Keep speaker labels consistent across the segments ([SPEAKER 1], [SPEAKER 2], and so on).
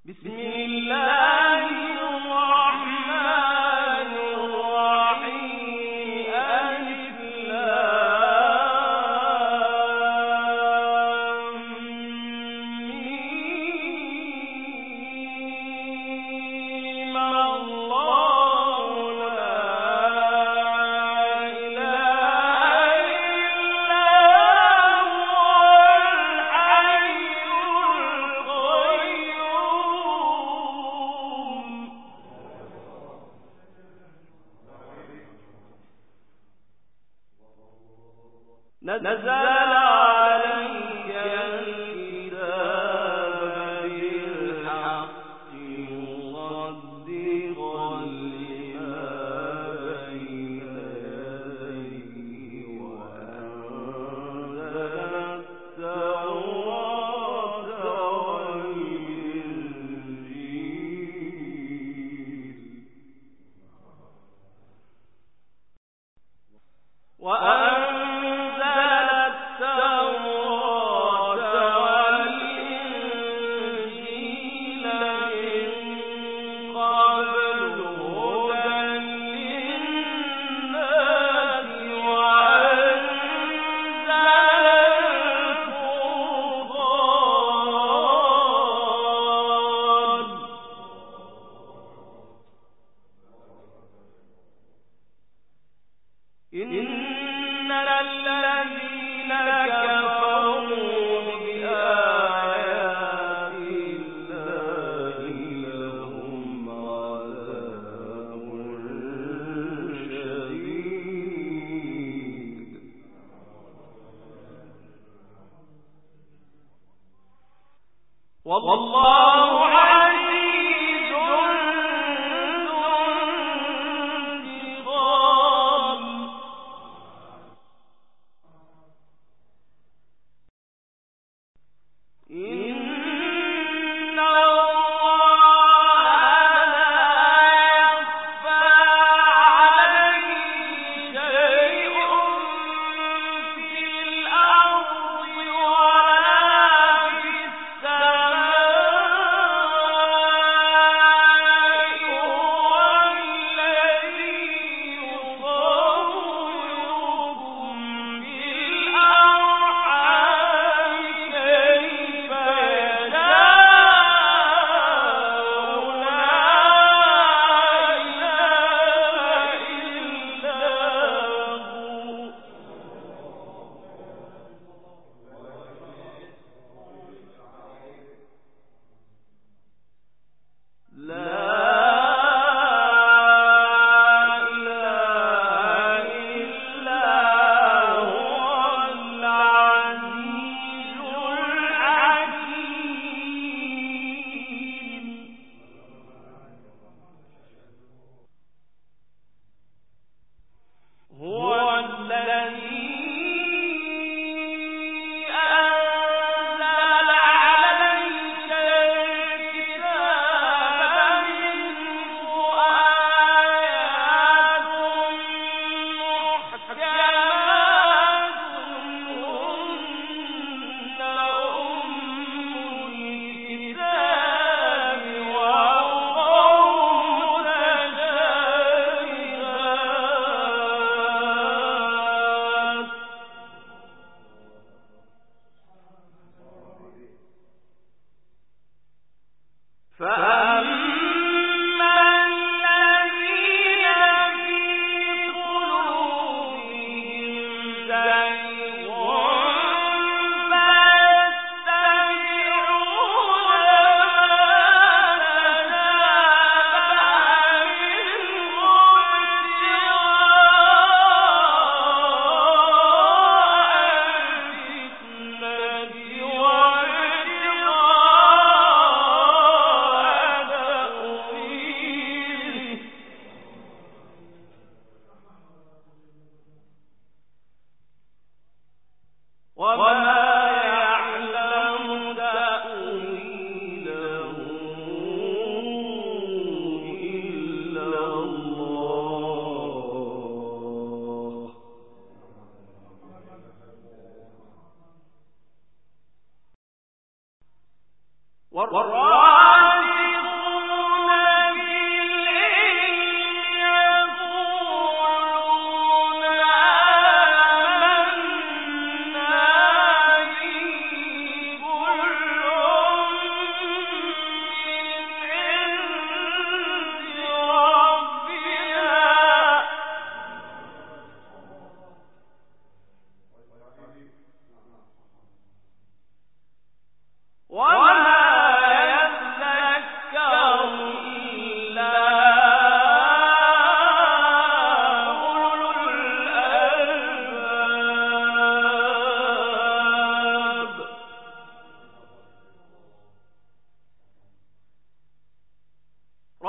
[SPEAKER 1] بسم الله الرحمن الرحيم. ألف لام ميم. الله لا إله إلا هو الحي القيوم. نزل عليك الكتاب بالحق مصدقا لما بين يديه وأنزل التوراة والإنجيل من قبل هدى للناس وأنزل الفرقان. إن الذين كفروا بآيات الله لهم عذاب شديد والله عزيز ذو انتقام. إن الله لا يخفى عليه شيء في الأرض ولا في السماء. هو الذي يصوركم في الأرحام كيف يشاء. لا إله إلا هو. لا إله إلا هو العزيز الحكيم. هو الذي أنزل عليك الكتاب منه آيات محكمات هن أم الكتاب وأخر متشابهات. فأما الذين في قلوبهم زيغ فيتبعون والراسخون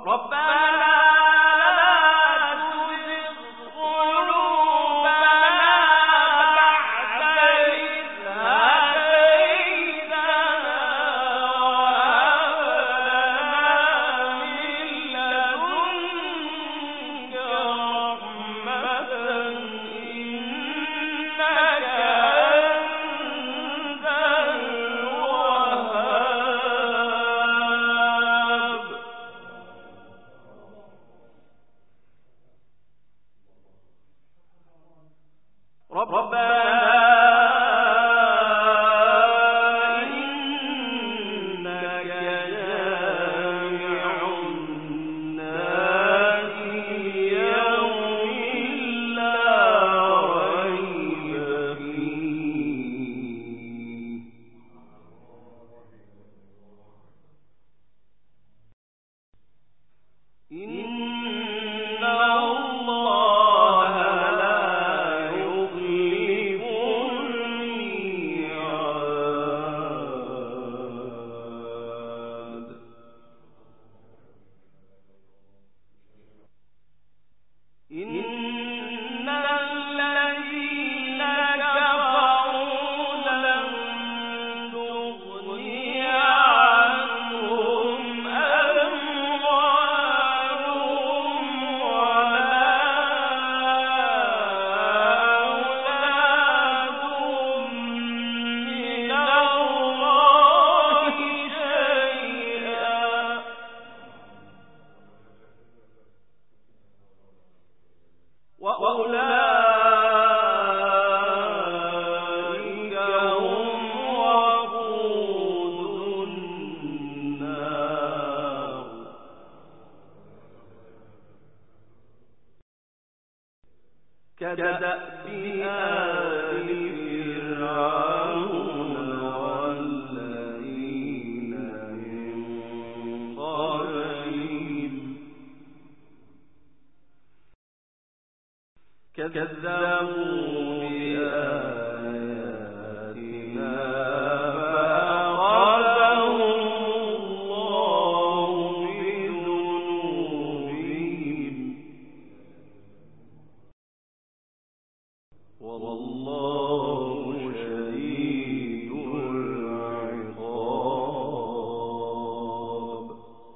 [SPEAKER 1] كدأب آل فرعون والذين من قبلهم كذبوا بآياتنا فأخذهم الله بذنوبهم والله شديد العقاب.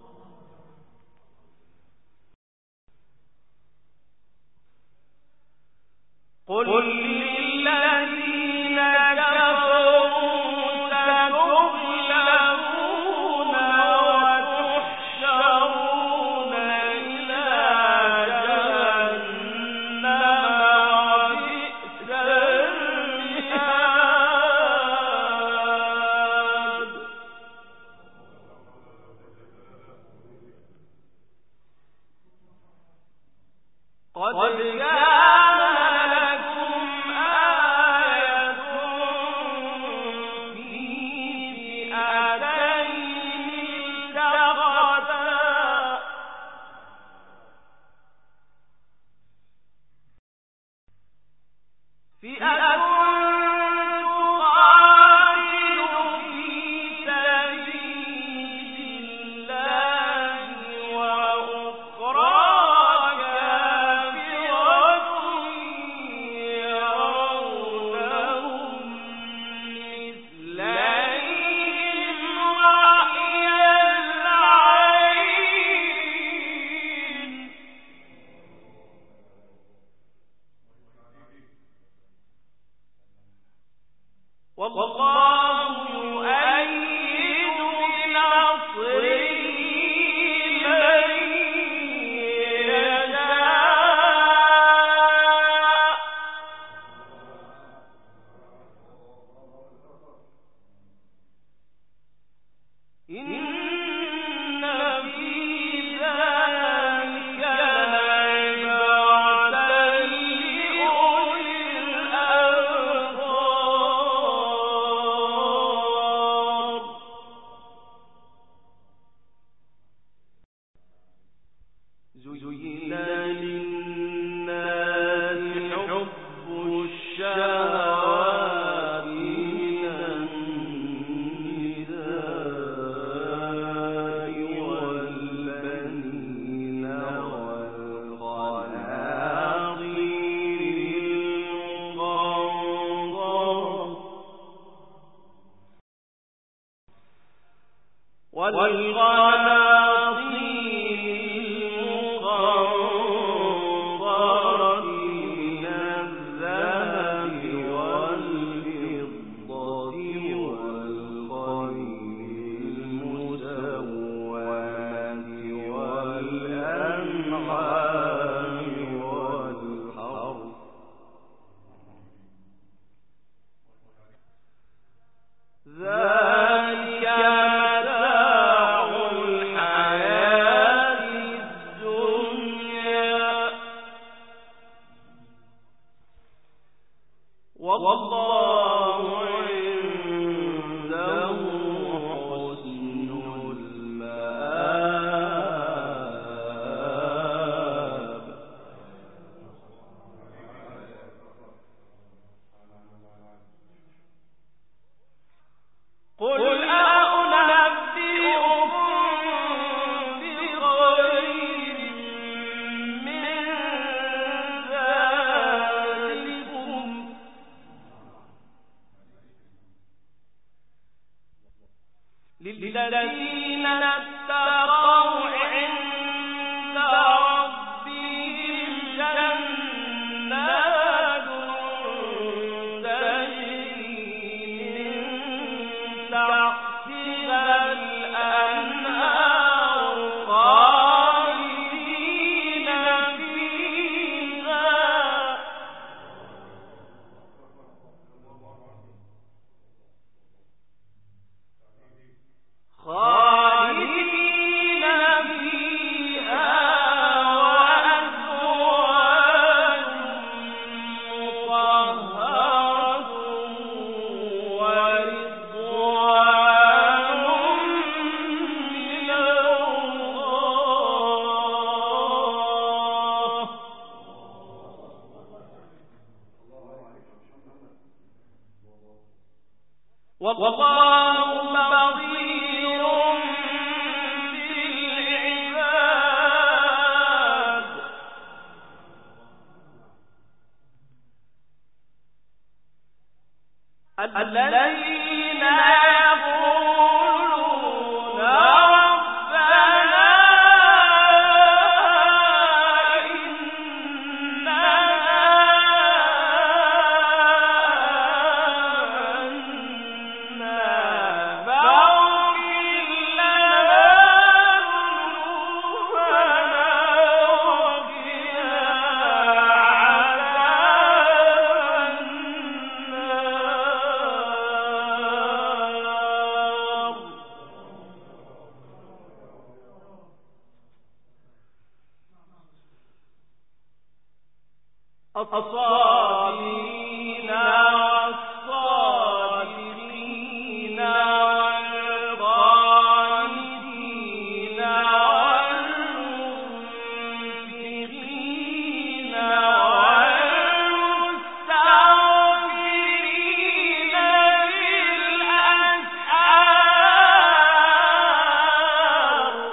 [SPEAKER 1] قل للذين كفروا ستغلبون وتحشرون إلى جهنم وبئس المهاد. قد كان لكم آية في فئتين التقتا فئة تقاتل في سبيل الله وأخرى كافرة يرونهم مثليهم رأي العين والله يؤيد بنصره من يشاء إن في ذلك لعبرة لأولي الأبصار. زين للناس حب الشهوات من النساء للذين اتقوا عند ربهم جنات تجري من تحتها الأنهار خالدين فيها وأزواج مطهرة ورضوان من الله والله بصير بالعباد الذين يقولون ربنا إننا آمنا فاغفر لنا ذنوبنا وقنا عذاب النار الصابرين والصادقين والقانتين والمنفقين والمستغفرين بالأسحار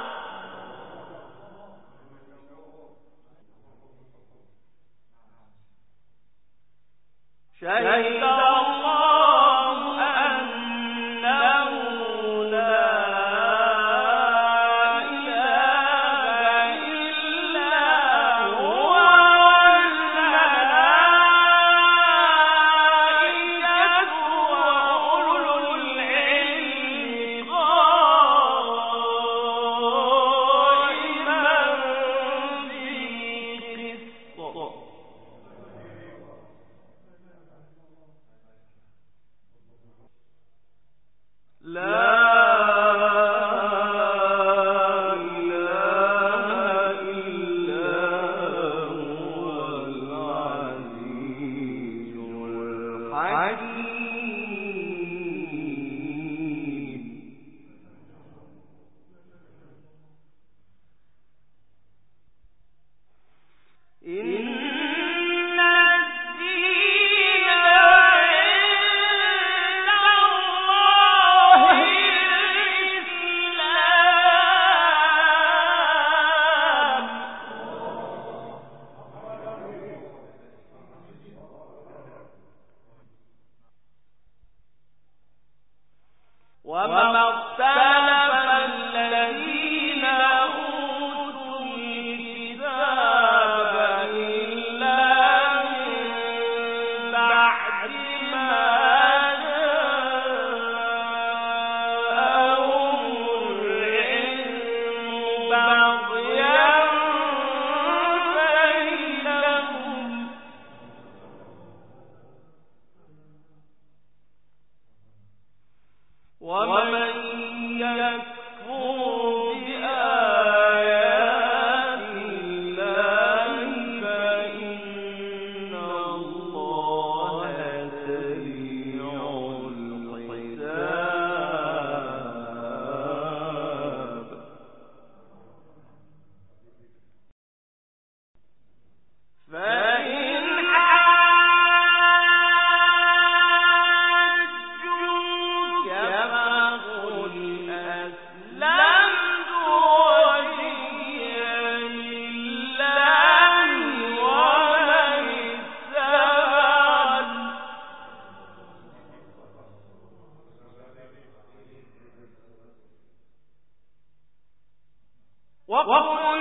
[SPEAKER 1] وقل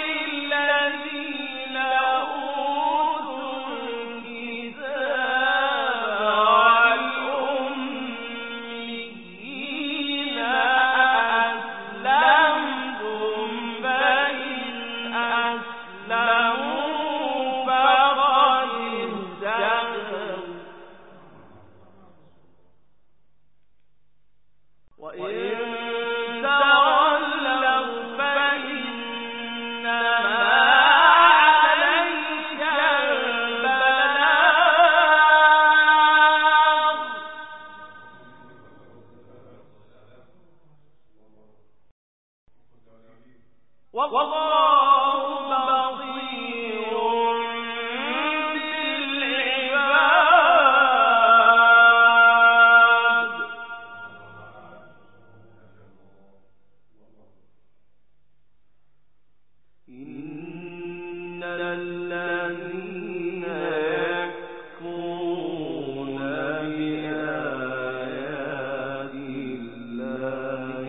[SPEAKER 1] للذين أوتوا الكتاب والأميين أسلمتم فإن أسلموا فقد اهتدوا وإن تولوا فإنما عليك البلاغ والله بصير بالعباد. إن الذين يكفرون بآيات الله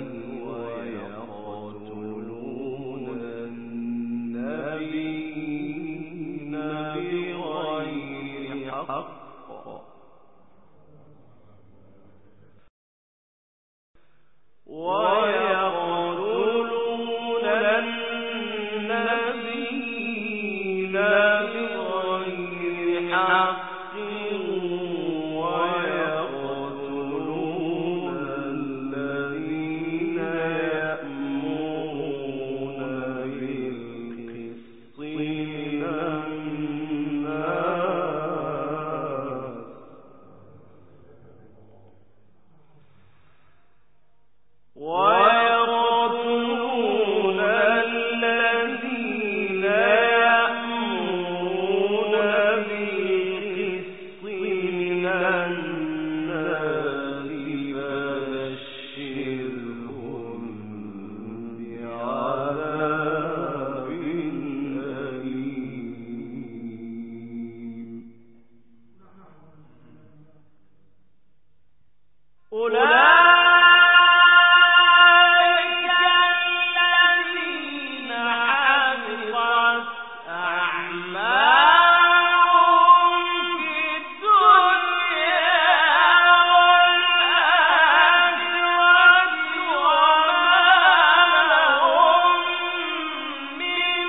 [SPEAKER 1] ويقتلون النبيين بغير حق ويقتلون النبيين بغير حق ويقتلون الذين يأمرون بالقسط من الناس ويقتلون الذين يأمرون بالقسط من الناس فبشرهم بعذاب أليم. أولئك الذين حبطت أعمالهم في الدنيا والآخرة وما لهم من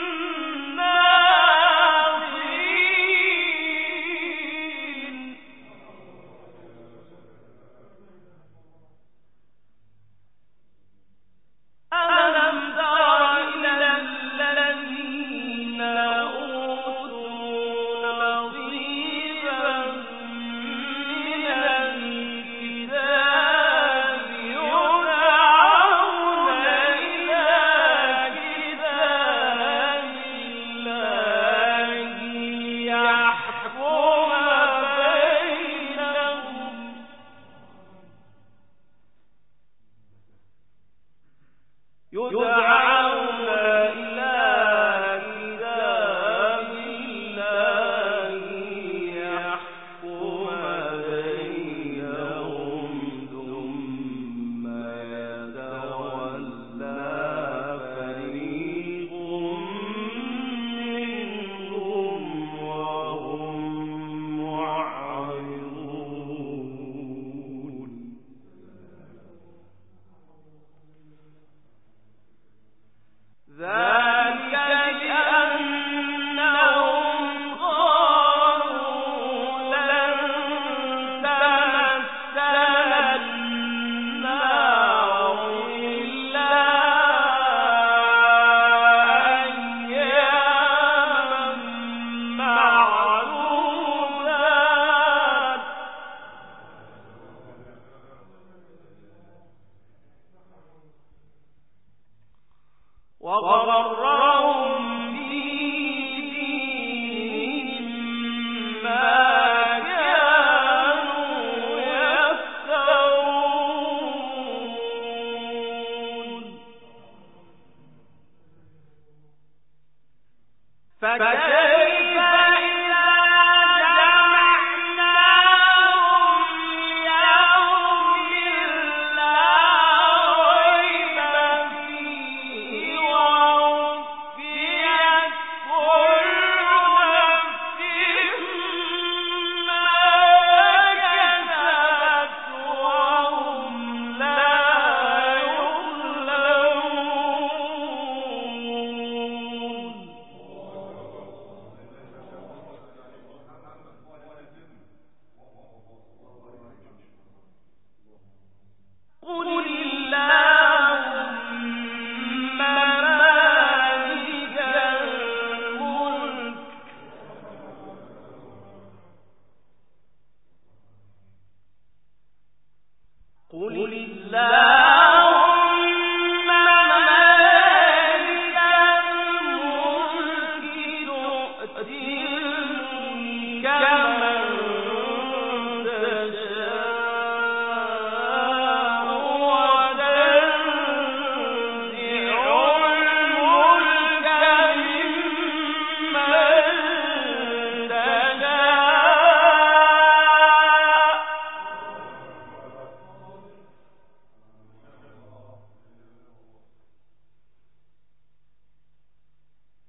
[SPEAKER 1] ناصرين. ألم تر إلى الذين أوتوا نصيبا من الكتاب يدعون إلى كتاب الله يحكم بينهم يدعون إلى كتاب الله يحكم بينهم ثم يتولى فريق منهم وهم معرضون. ذلك بأنهم قالوا لن تمسنا النار إلا أياما معدودات وغرهم في دينهم ما كانوا يفترون. فكيف إذا جمعناهم ليوم لا ريب فيه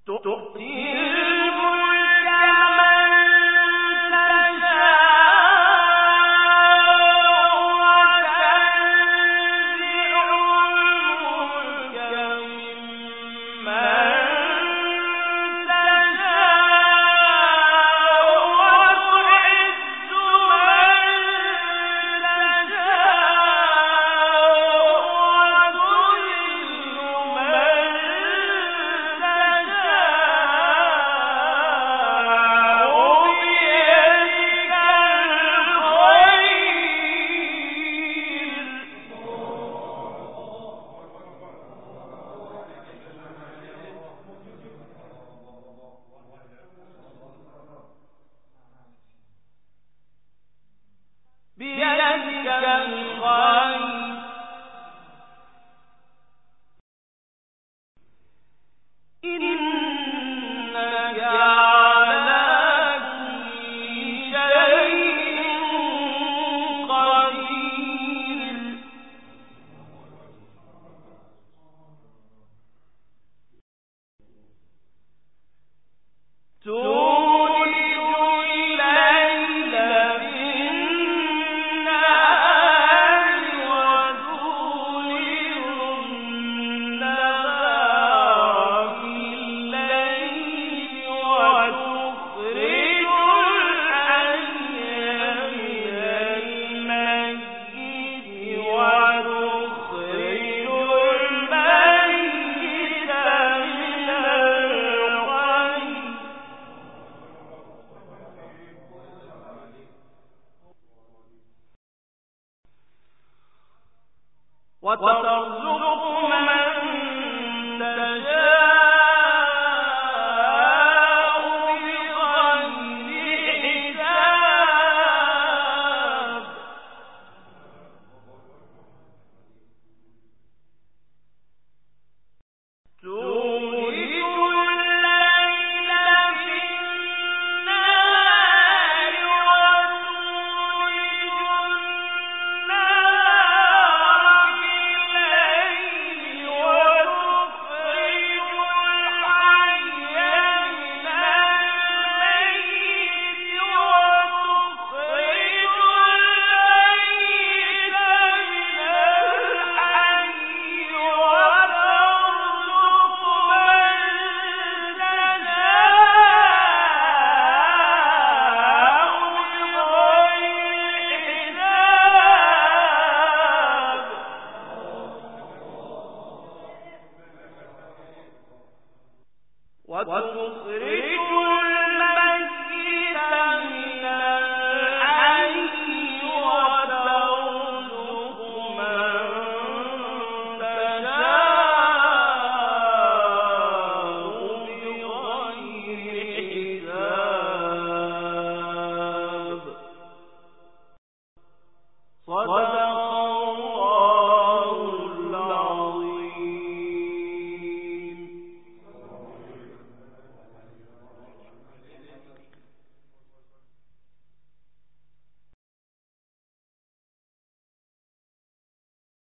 [SPEAKER 1] وترزق من تشاء بغير حساب تولج الليل في النهار وتولج النهار في الليل وتخرج الحي من الميت وتخرج الميت من الحي وترزق من تشاء بغير حساب وتخرج